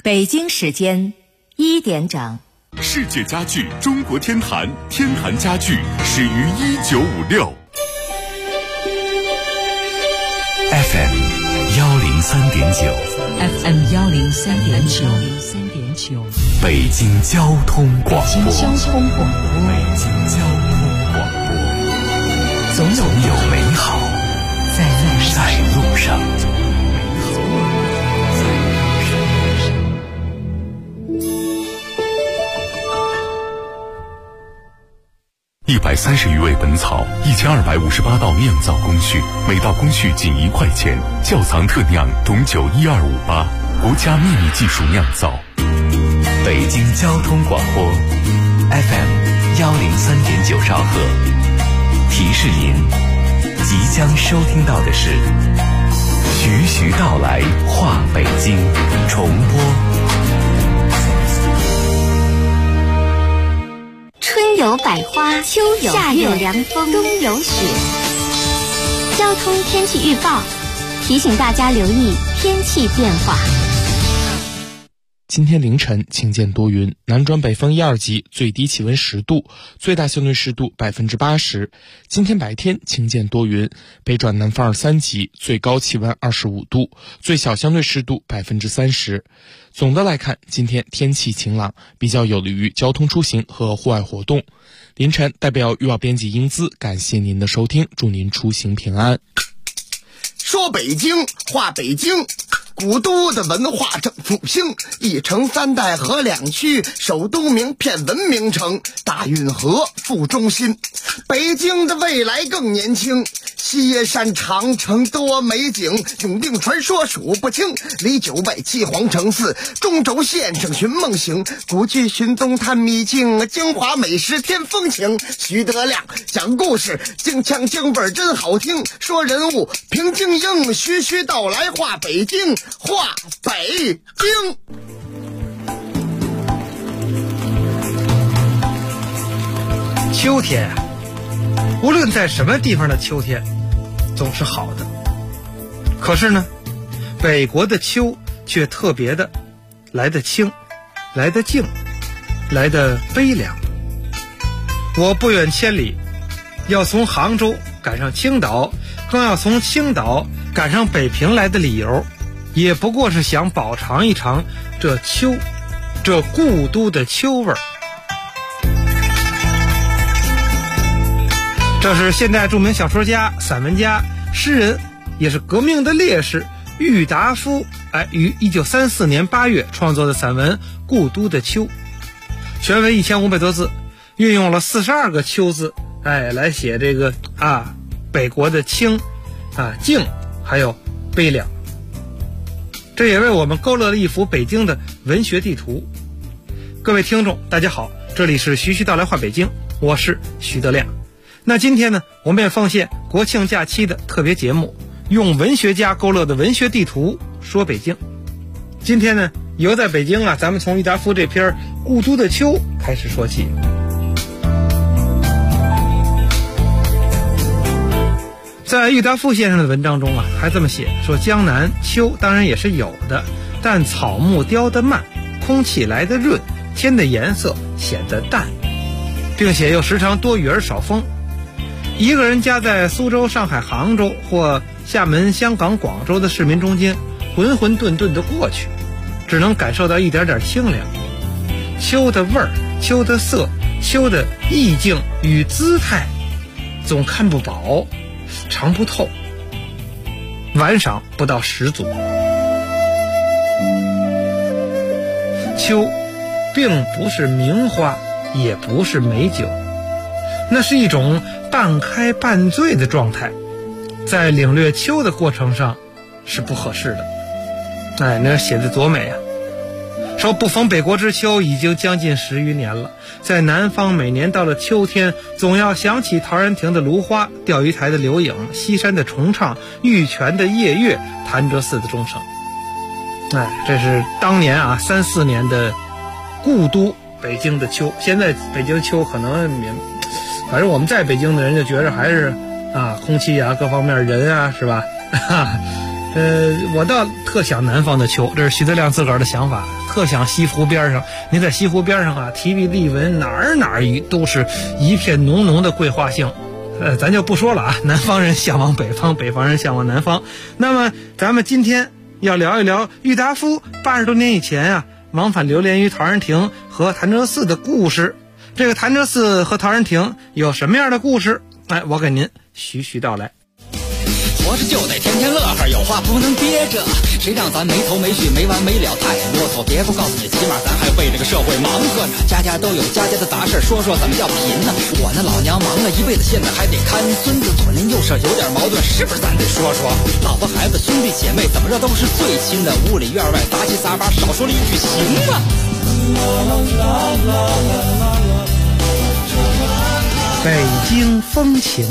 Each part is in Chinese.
北京时间1点整。 世界家具中国天坛，天坛家具始于1956。 FM 103.9 FM 103.9 北京交通广播。 北京交通广播，总有美好在路上。 130余味本草，1258道酿造工序，每道工序仅1块钱。窖藏特酿董酒12588，国家秘密技术酿造。 北京交通广播 FM 103.9兆赫，提示您即将收听到的是徐徐道来话北京重播。 春有百花，秋有夏有凉风，冬有雪。交通天气预报提醒大家留意天气变化。 今天凌晨晴间多云，南转北风1、2级，最低气温10度，最大相对湿度80%。今天白天晴间多云，北转南风2、3级，最高气温25度，最小相对湿度30%。总的来看，今天天气晴朗，比较有利于交通出行和户外活动。凌晨代表预报编辑英姿感谢您的收听，祝您出行平安。 说北京话北京，古都的文化正复兴，一城3代河2区，首都名片文明城，大运河副中心。北京的未来更年轻，西叶山长城多美景，永定传说数不清，离9拜7皇城寺，中轴线上寻梦行，古剧寻踪探秘境，京华美食添风情。徐德亮讲故事，京腔京味真好听，说人物评京英，徐徐道来话北京，话北京。 秋天啊，无论在什么地方的秋天总是好的，可是呢，北国的秋却特别的来得清，来得静，来得悲凉。我不远千里要从杭州赶上青岛，更要从青岛赶上北平来的理由，也不过是想饱尝一尝这秋，这故都的秋味儿。这是现代著名小说家、散文家、诗人，也是革命的烈士郁达夫于1934年8月创作的散文《故都的秋》，全文1500多字，运用了42个秋字来写这个北国的清静还有悲凉。这也为我们勾勒了一幅北京的文学地图。各位听众大家好，这里是徐徐道来话北京，我是徐德亮。那今天呢，我们也奉献国庆假期的特别节目，用文学家勾勒的文学地图说北京。今天呢，游在北京咱们从郁达夫这篇《故都的秋》开始说起。在郁达夫先生的文章中还这么写，说江南秋当然也是有的，但草木凋得慢，空气来得润，天的颜色显得淡，并且又时常多雨而少风。一个人家在苏州、上海、杭州或厦门、香港、广州的市民中间浑浑沌沌地过去，只能感受到一点点清凉。秋的味儿、秋的色、秋的意境与姿态总看不饱，尝不透，玩赏不到十足。秋并不是名花，也不是美酒，那是一种半开半醉的状态，在领略秋的过程上是不合适的。那写的多美啊！说不逢北国之秋已经将近10余年了，在南方每年到了秋天，总要想起陶然亭的芦花、钓鱼台的柳影、西山的重唱、玉泉的夜月、潭柘寺的钟声。这是当年3、4年的故都北京的秋。现在北京秋可能反正我们在北京的人就觉着还是空气各方面人是吧我倒特想南方的秋，这是徐德亮自个儿的想法， 特像西湖边上。你在西湖边上啊，提笔立文，哪儿都是一片浓浓的桂花香。咱就不说了啊，南方人向往北方，北方人向往南方。那么咱们今天要聊一聊郁达夫80多年以前啊，往返流连于陶然亭和潭柘寺的故事。这个潭柘寺和陶然亭有什么样的故事？我给您徐徐道来。 活着就得天天乐呵，有话不能憋着，谁让咱没头没绪没完没了太啰嗦。别不告诉你，起码咱还为这个社会忙活呢，家家都有家家的杂事，说说怎么叫贫呢？我那老娘忙了一辈子，现在还得看孙子，左邻右舍有点矛盾，是不是咱得说说？老婆孩子兄弟姐妹怎么着都是最亲的，屋里院外杂七杂八，少说了一句行吗？ 北京风情。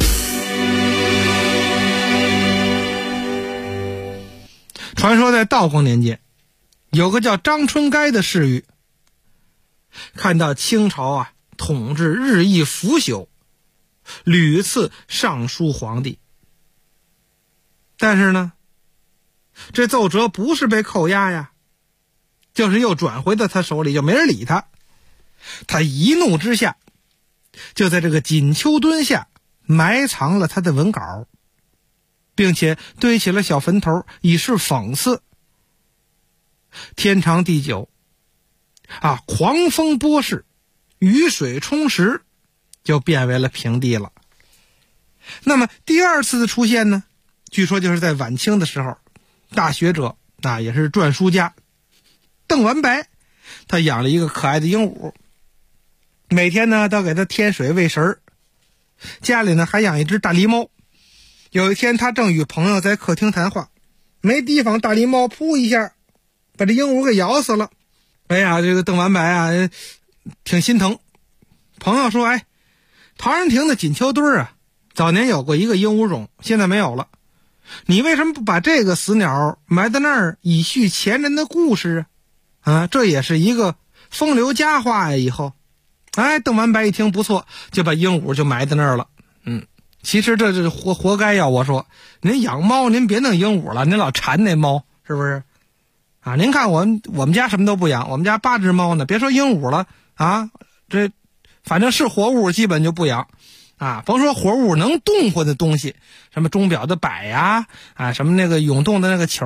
传说在道光年间，有个叫张春该的侍御，看到清朝啊统治日益腐朽，屡次上书皇帝，但是呢，这奏折不是被扣押呀，就是又转回到他手里，就没人理他。他一怒之下，就在这个锦秋墩下埋藏了他的文稿，并且堆起了小坟头，以示讽刺。天长地久啊，狂风波逝，雨水冲蚀，就变为了平地了。那么第二次的出现呢，据说就是在晚清的时候，大学者也是篆书家邓完白，他养了一个可爱的鹦鹉，每天呢都给他添水喂食，家里呢还养一只大狸猫。有一天他正与朋友在客厅谈话，没提防大狸猫扑一下把这鹦鹉给咬死了。哎呀，这个邓完白啊挺心疼。朋友说，陶然亭的锦秋墩啊早年有过一个鹦鹉种，现在没有了，你为什么不把这个死鸟埋在那儿，以续前人的故事啊？这也是一个风流佳话呀，以后。邓完白一听不错，就把鹦鹉就埋在那儿了。其实这是活该呀！我说，您养猫您别弄鹦鹉了，您老缠那猫是不是？您看我们家什么都不养，我们家8只猫呢，别说鹦鹉了这反正是活物基本就不养甭说活物，能动活的东西，什么钟表的摆呀什么那个涌动的那个球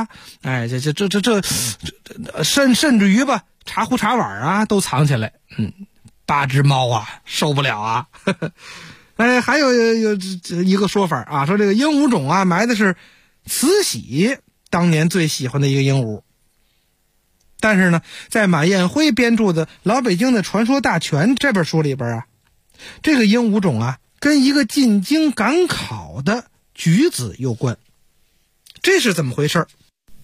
甚至于吧，茶壶茶碗都藏起来。8只猫受不了还有一个说法说这个鹦鹉种埋的是慈禧当年最喜欢的一个鹦鹉。但是呢，在马彦辉编著的《老北京的传说大全》这本书里边这个鹦鹉种跟一个进京赶考的举子有关。这是怎么回事？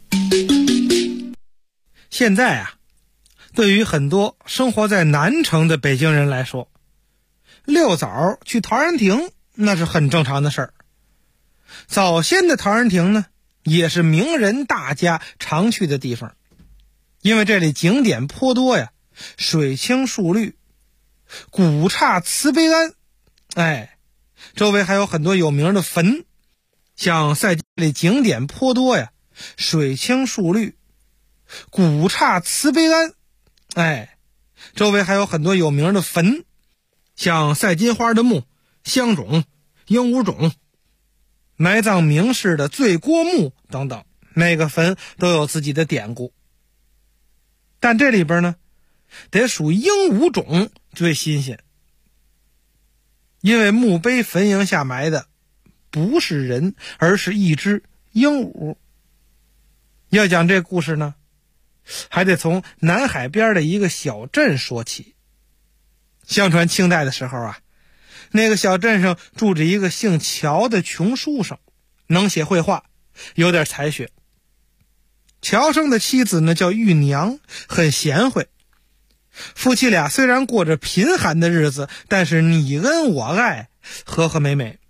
现在对于很多生活在南城的北京人来说，六早去陶然亭那是很正常的事儿。早先的陶然亭呢，也是名人大家常去的地方，因为这里景点颇多呀，水清树绿，古刹慈悲庵，周围还有很多有名的坟，像赛季里景点颇多呀，水清树绿，古刹慈悲庵，周围还有很多有名的坟，像赛金花的墓、香冢、鹦鹉冢、埋葬名士的醉郭墓等等，每个坟都有自己的典故。但这里边呢，得数鹦鹉冢最新鲜，因为墓碑坟茔下埋的不是人，而是一只鹦鹉。要讲这故事呢，还得从南海边的一个小镇说起。相传清代的时候那个小镇上住着一个姓乔的穷书生，能写绘画，有点才学。乔生的妻子呢叫玉娘，很贤惠。夫妻俩虽然过着贫寒的日子，但是你恩我爱，和和美美。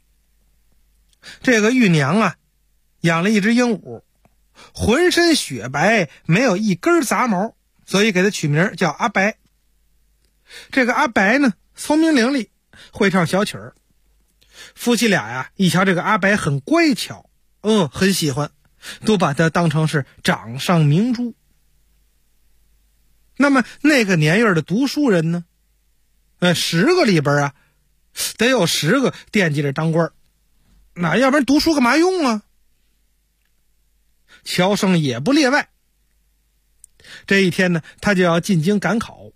这个玉娘养了一只鹦鹉，浑身雪白，没有一根杂毛，所以给它取名叫阿白。这个阿白呢，聪明伶俐，会唱小曲儿。夫妻俩一瞧这个阿白很乖巧，很喜欢，都把他当成是掌上明珠。 那么那个年月的读书人呢，10个里边啊得有10个惦记着当官，那要不然读书干嘛用啊？乔生也不例外。这一天呢，他就要进京赶考。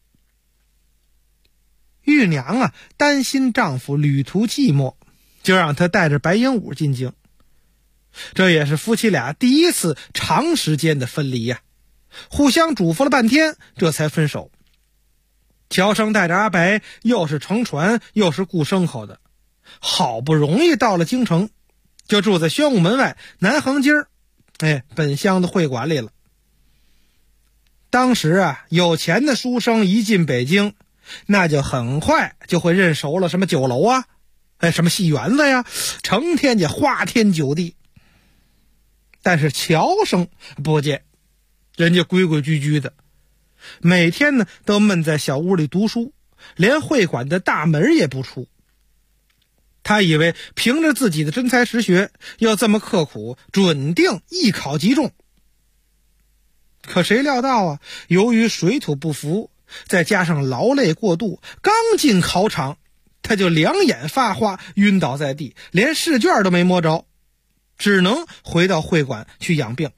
玉娘啊担心丈夫旅途寂寞，就让他带着白鹦鹉进京。这也是夫妻俩第一次长时间的分离呀，互相嘱咐了半天，这才分手。乔生带着阿白又是乘船又是雇牲口的，好不容易到了京城，就住在宣武门外南横街本乡的会馆里了。当时啊，有钱的书生一进北京，那就很快就会认熟了什么酒楼啊，什么戏园子呀，成天就花天酒地。但是乔生不见，人家规规矩矩的，每天呢都闷在小屋里读书，连会馆的大门也不出。他以为凭着自己的真才实学，要这么刻苦，准定一考即中。可谁料到啊，由于水土不服，再加上劳累过度，刚进考场他就两眼发花，晕倒在地，连试卷都没摸着，只能回到会馆去养病。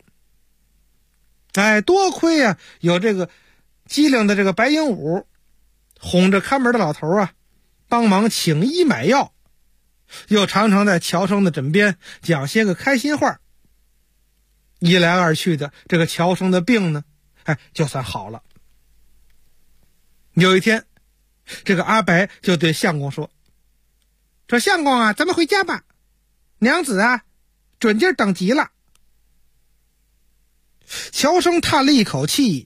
多亏啊有这个机灵的这个白鹦鹉哄着看门的老头啊帮忙请医买药，又常常在乔生的枕边讲些个开心话，一来二去的，这个乔生的病呢就算好了。有一天，这个阿白就对相公说相公啊，咱们回家吧，娘子啊准劲等急了。乔生叹了一口气，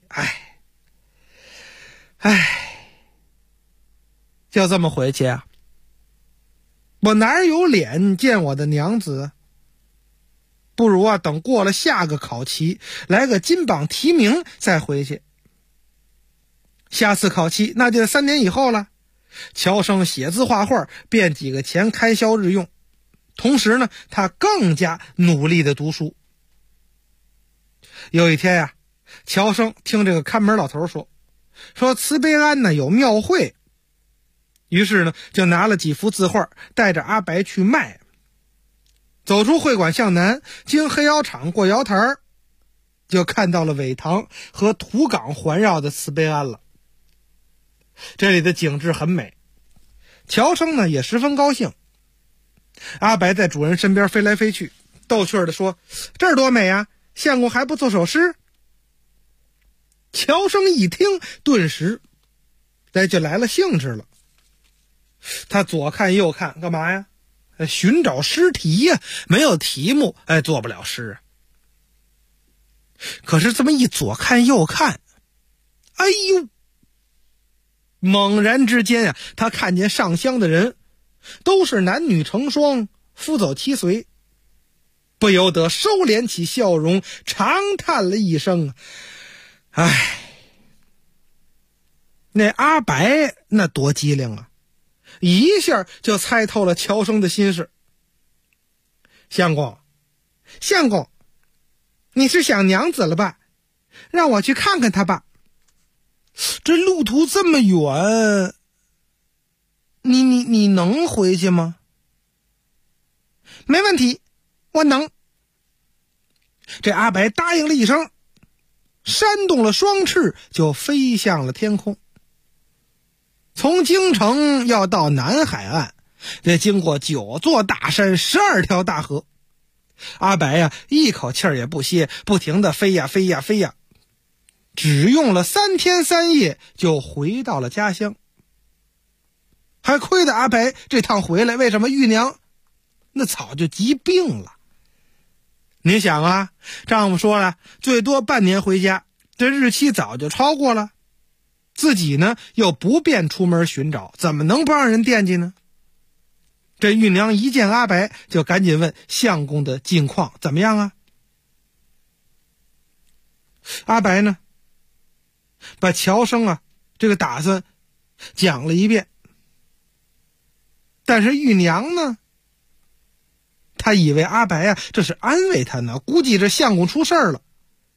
就这么回去啊，我哪有脸见我的娘子？不如啊等过了下个考期，来个金榜题名再回去。下次考期那就3年以后了。乔生写字画画，变几个钱开销日用，同时呢他更加努力的读书。有一天呀，乔生听这个看门老头说慈悲庵呢有庙会，于是呢就拿了几幅字画，带着阿白去卖。走出会馆向南，经黑窑厂过窑台，就看到了苇塘和土岗环绕的慈悲庵了。这里的景致很美，乔生呢也十分高兴。阿白在主人身边飞来飞去，逗趣的说这儿多美啊，相公还不做首诗？乔生一听，顿时就来了兴致了。他左看右看干嘛呀？寻找诗题呀，没有题目做不了诗啊。可是这么一左看右看，猛然之间他看见上香的人都是男女成双，夫走妻随，不由得收敛起笑容，长叹了一声那阿白那多机灵啊，一下就猜透了乔生的心事。相公，你是想娘子了吧？让我去看看她吧。这路途这么远，你能回去吗？没问题，我能。这阿白答应了一声，扇动了双翅，就飞向了天空。从京城要到南海岸，得经过9座大山，12条大河。阿白一口气儿也不歇，不停地飞呀，只用了3天3夜就回到了家乡。还亏得阿白这趟回来，为什么玉娘那早就疾病了？您想啊，丈夫说了最多半年回家，这日期早就超过了，自己呢又不便出门寻找，怎么能不让人惦记呢？这玉娘一见阿白，就赶紧问相公的近况怎么样啊？阿白呢把乔生这个打算讲了一遍，但是玉娘呢，她以为阿白这是安慰她呢，估计这相公出事了，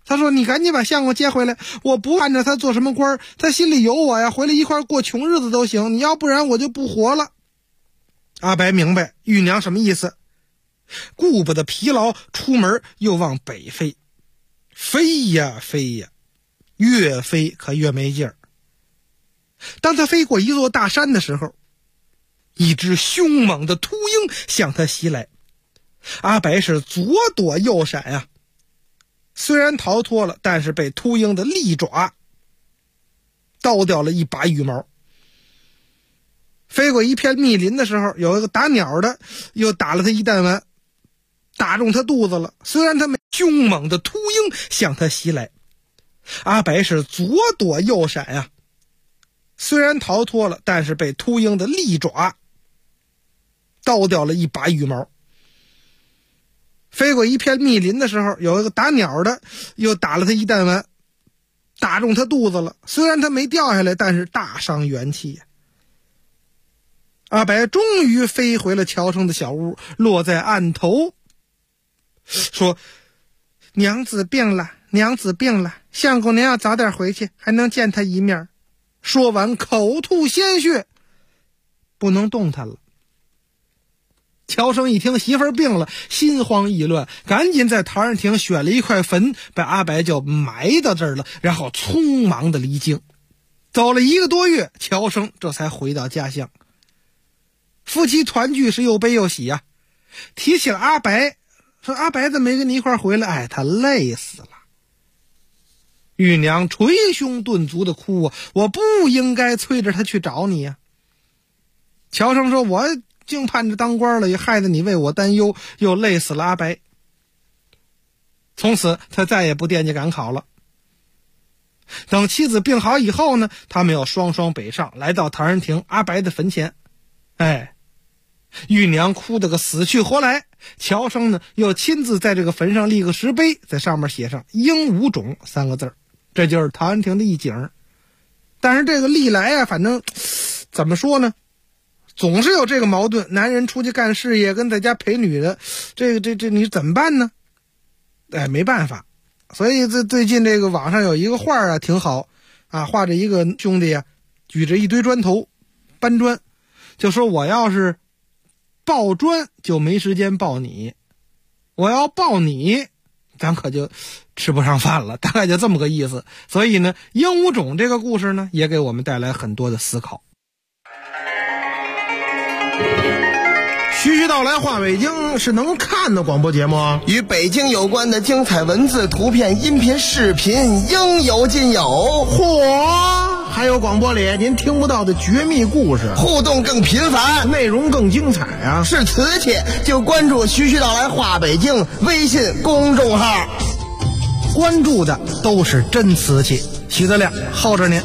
他说你赶紧把相公接回来，我不看着他做什么官，他心里有我呀，回来一块过穷日子都行，你要不然我就不活了。阿白明白玉娘什么意思，顾不得疲劳，出门又往北飞。飞呀飞呀，越飞可越没劲儿。当他飞过一座大山的时候，一只凶猛的秃鹰向他袭来。阿白是左躲右闪啊，虽然逃脱了，但是被秃鹰的利爪刀掉了一把羽毛。飞过一片密林的时候，有一个打鸟的又打了他一弹丸，打中他肚子了。虽然他没凶猛的秃鹰向他袭来，阿白是左躲右闪啊，虽然逃脱了，但是被秃鹰的利爪刀掉了一把羽毛。飞过一片密林的时候，有一个打鸟的又打了他一弹丸，打中他肚子了。虽然他没掉下来，但是大伤元气呀。阿白终于飞回了乔生的小屋，落在案头，说：娘子病了，娘子病了，相公您要早点回去，还能见他一面。说完口吐鲜血，不能动弹了。乔生一听媳妇儿病了，心慌意乱，赶紧在陶然亭选了一块坟，把阿白就埋到这儿了，然后匆忙的离京。走了1个多月，乔生这才回到家乡。夫妻团聚是又悲又喜啊。提起了阿白，说阿白怎么没跟你一块回来？哎，他累死了。玉娘捶胸顿足的哭啊，我不应该催着他去找你呀。乔生说，我净盼着当官了，也害得你为我担忧，又累死了阿白。从此他再也不惦记赶考了。等妻子病好以后呢，他们又双双北上，来到陶然亭阿白的坟前。哎，玉娘哭得个死去活来，乔生呢又亲自在这个坟上立个石碑，在上面写上鹦鹉种3个字，这就是陶然亭的一景。但是这个历来啊，反正怎么说呢，总是有这个矛盾，男人出去干事业跟在家陪女的，这你怎么办呢？哎，没办法。所以最近这个网上有一个画啊，挺好啊，画着一个兄弟啊，举着一堆砖头搬砖，就说我要是抱砖就没时间抱你，我要抱你咱可就吃不上饭了，大概就这么个意思。所以呢，鹦鹉种这个故事呢，也给我们带来很多的思考。 徐徐道来话北京是能看的广播节目，与北京有关的精彩文字、图片、音频、视频应有尽有。嚯！还有广播里您听不到的绝密故事，互动更频繁，内容更精彩啊！是瓷器就关注徐徐道来话北京微信公众号，关注的都是真瓷器。徐德亮候着您。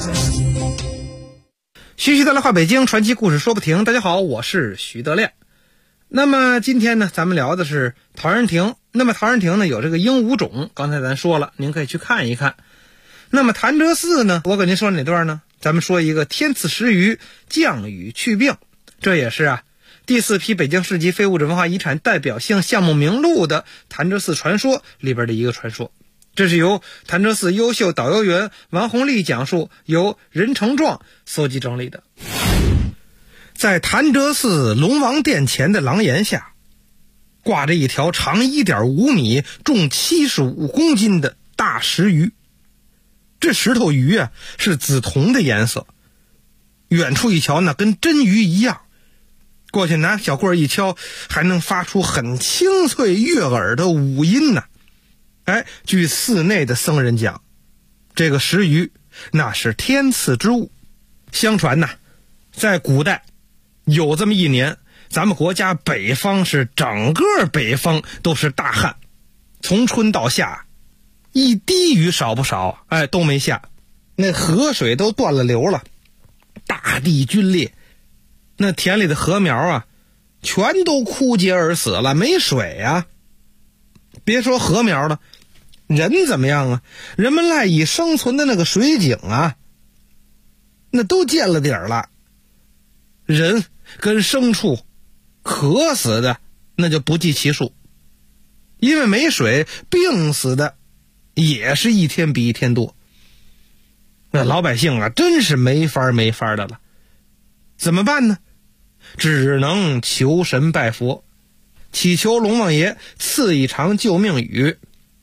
徐徐道来话北京，传奇故事说不停。大家好，我是徐德亮。那么今天呢，咱们聊的是陶然亭。那么陶然亭呢，有这个鹦鹉种，刚才咱说了，您可以去看一看。那么潭柘寺呢，我给您说哪段呢？咱们说一个天赐时雨，降雨去病，这也是第4批北京市级非物质文化遗产代表性项目名录的潭柘寺传说里边的一个传说。这是由潭柘寺优秀导游员王红丽讲述，由任承壮搜集整理的。在潭柘寺龙王殿前的廊檐下，挂着一条长 1.5 米、重75公斤的大石鱼。这石头鱼啊，是紫铜的颜色，远处一瞧那跟真鱼一样。过去拿小棍一敲，还能发出很清脆悦耳的五音呢。哎，据寺内的僧人讲，这个石鱼那是天赐之物。相传呐，在古代有这么一年，咱们国家北方是整个北方都是大旱，从春到夏一滴雨少不少，哎，都没下，那河水都断了流了，大地龟裂，那田里的禾苗啊全都枯竭而死了，没水啊。别说禾苗了，人怎么样啊？人们赖以生存的那个水井啊，那都见了底儿了。人跟牲畜渴死的那就不计其数，因为没水病死的也是一天比一天多。那老百姓啊，真是没法的了。怎么办呢？只能求神拜佛，祈求龙王爷赐一场救命雨。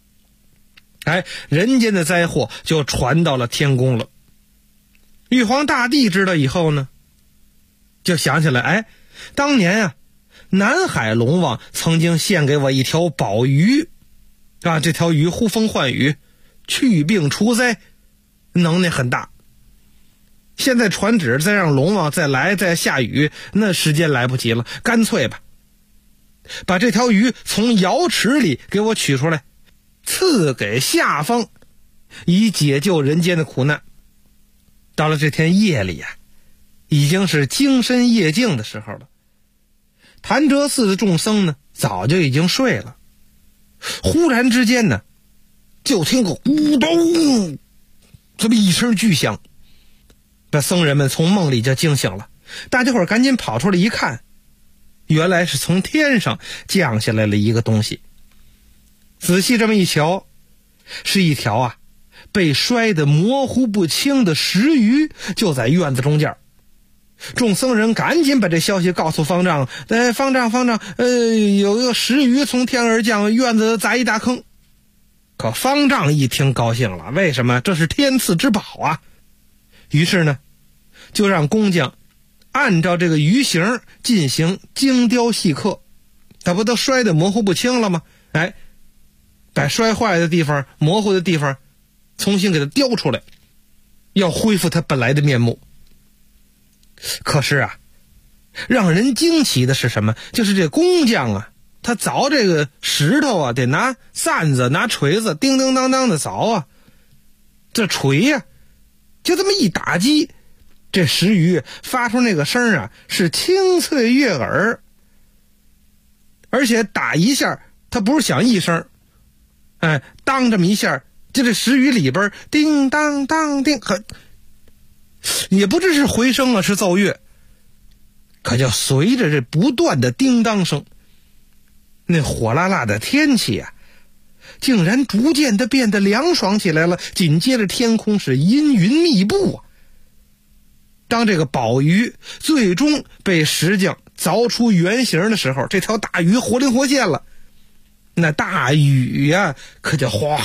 人间的灾祸就传到了天宫了。玉皇大帝知道以后呢，就想起来，当年啊，南海龙王曾经献给我一条宝鱼啊，这条鱼呼风唤雨，去病除灾，能耐很大。现在传旨再让龙王再下雨，那时间来不及了，干脆吧，把这条鱼从瑶池里给我取出来，赐给下方，以解救人间的苦难。到了这天夜里啊，已经是精深夜静的时候了。潭柘寺的众僧呢，早就已经睡了。忽然之间呢，就听个咕咚这么一声巨响，把僧人们从梦里就惊醒了。大家伙赶紧跑出来一看，原来是从天上降下来了一个东西。仔细这么一瞧，是一条被摔得模糊不清的石鱼，就在院子中间。众僧人赶紧把这消息告诉方丈，方丈，有个石鱼从天而降，院子砸一大坑。可方丈一听高兴了，为什么？这是天赐之宝啊！于是呢，就让工匠按照这个鱼形进行精雕细刻。他不都摔得模糊不清了吗？把摔坏的地方、模糊的地方重新给它雕出来，要恢复它本来的面目。可是让人惊奇的是什么？就是这工匠他凿这个石头得拿扇子、拿锤子叮叮当当的凿这锤就这么一打击，这石鱼发出那个声是清脆悦耳，而且打一下它不是响一声，当这么一下，就这石鱼里边叮当当叮，也不知是回声是奏乐，可就随着这不断的叮当声，那火辣辣的天气竟然逐渐的变得凉爽起来了。紧接着天空是阴云密布当这个宝鱼最终被石匠凿出原形的时候，这条大鱼活灵活现了。那大雨可就哗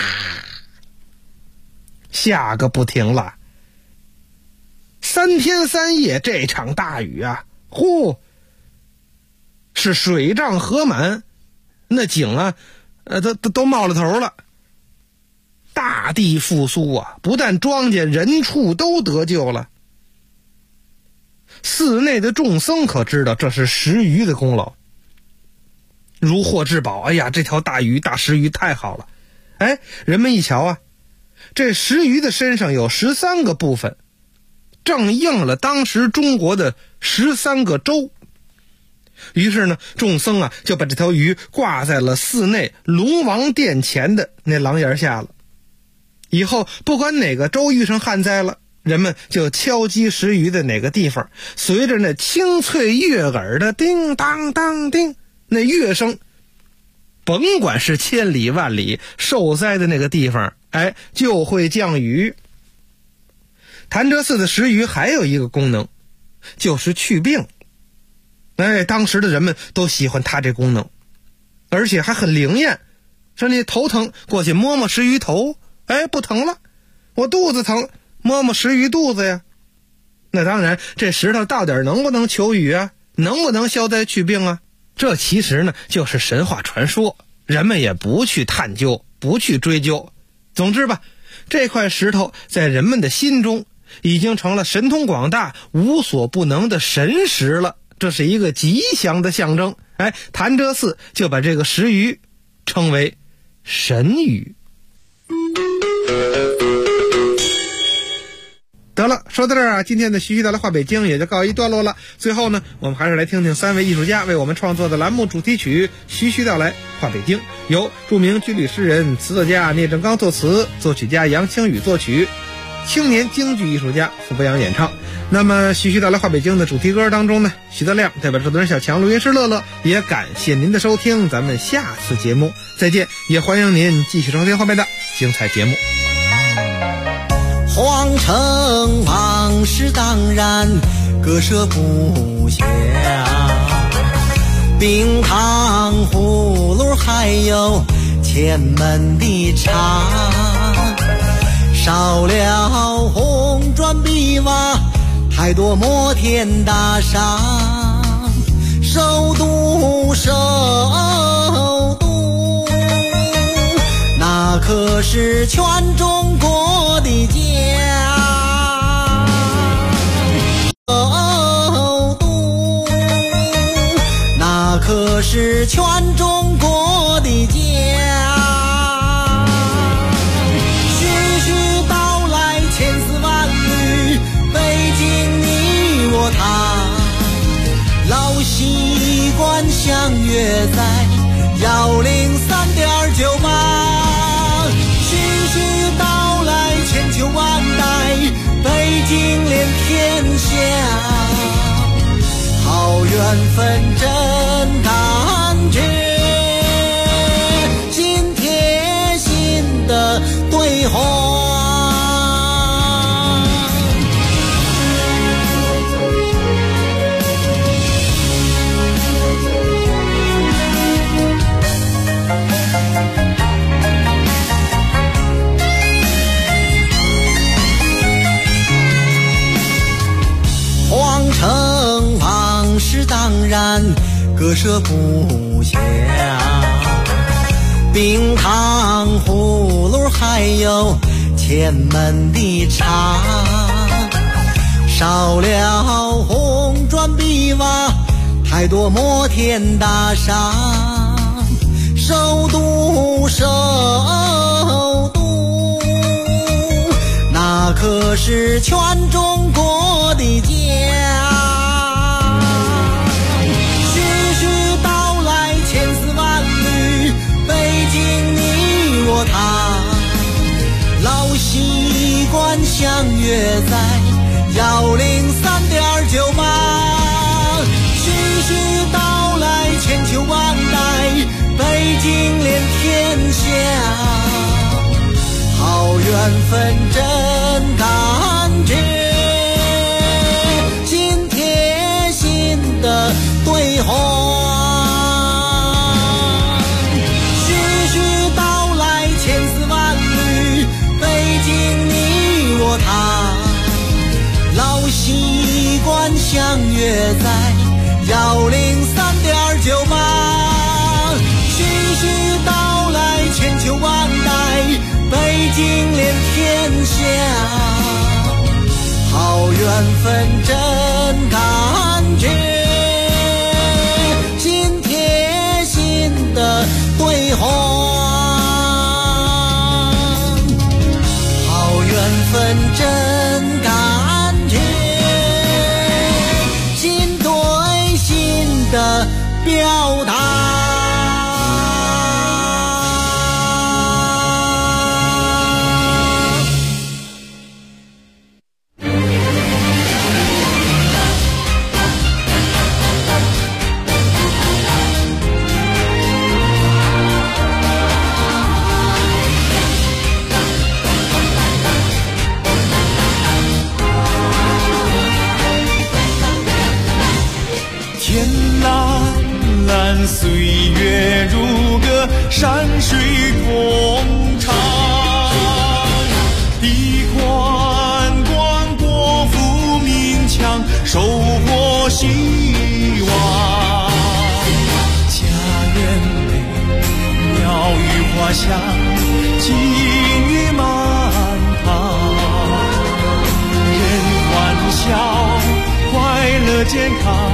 下个不停了。3天3夜这场大雨是水涨河满，那井都冒了头了。大地复苏不但庄稼人畜都得救了。寺内的众僧可知道这是石鱼的功劳，如获至宝。这条大石鱼太好了。人们一瞧这石鱼的身上有13个部分，正应了当时中国的13个州。于是呢，众僧就把这条鱼挂在了寺内龙王殿前的那廊檐下了。以后不管哪个州遇上旱灾了，人们就敲击石鱼的哪个地方，随着那清脆悦耳的叮当当叮那乐声，甭管是千里万里，受灾的那个地方就会降雨。潭柘寺的石鱼还有一个功能，就是去病。当时的人们都喜欢它这功能，而且还很灵验。说你头疼，过去摸摸石鱼头，不疼了。我肚子疼，摸摸石鱼肚子呀。那当然，这石头到底能不能求雨能不能消灾去病这其实呢就是神话传说，人们也不去探究，不去追究。总之吧，这块石头在人们的心中已经成了神通广大、无所不能的神石了，这是一个吉祥的象征。潭柘寺就把这个石鱼称为神鱼。得了，说到这儿今天的徐徐道来话北京也就告一段落了。最后呢，我们还是来听听3位艺术家为我们创作的栏目主题曲《徐徐道来话北京》，由著名军旅诗人、词作家聂正刚作词，作曲家杨清宇作曲，青年京剧艺术家傅博阳演唱。那么徐徐道来话北京的主题歌当中呢，徐德亮代表制作人小强、录音师乐乐，也感谢您的收听，咱们下次节目再见，也欢迎您继续收听后面的精彩节目。 皇城往事当然割舍不下，冰糖葫芦还有前门的茶，少了红砖碧瓦，太多摩天大厦，首都首都，那可是全中国的家。首都，那可是全中国的家。徐徐道来千丝万缕，北京你我他，老习惯相约在103.98。徐徐道来千秋万代，北京连天下，好缘分真感觉，心贴心的对话。皇城往事当然割舍不下，冰糖葫芦还有前门的茶，少了红砖碧瓦，太多摩天大厦，首都首都，那可是全中国的家。徐徐道来千丝万缕，北京你我他，老习惯相约在103.98。徐徐道来千秋万代，北京连天下，好缘分真感觉，心贴心的对话。徐徐道来千丝万缕，北京你我他，老习惯相约在103.98。徐徐道来千秋万代，北京连天下，好缘分真感觉，心贴心的对话。好缘分真感觉，心对心的表达。岁月如歌，山水共长，地宽广，国富民强，收获希望。家园美，鸟语花香，金玉满堂，人欢笑，快乐健康。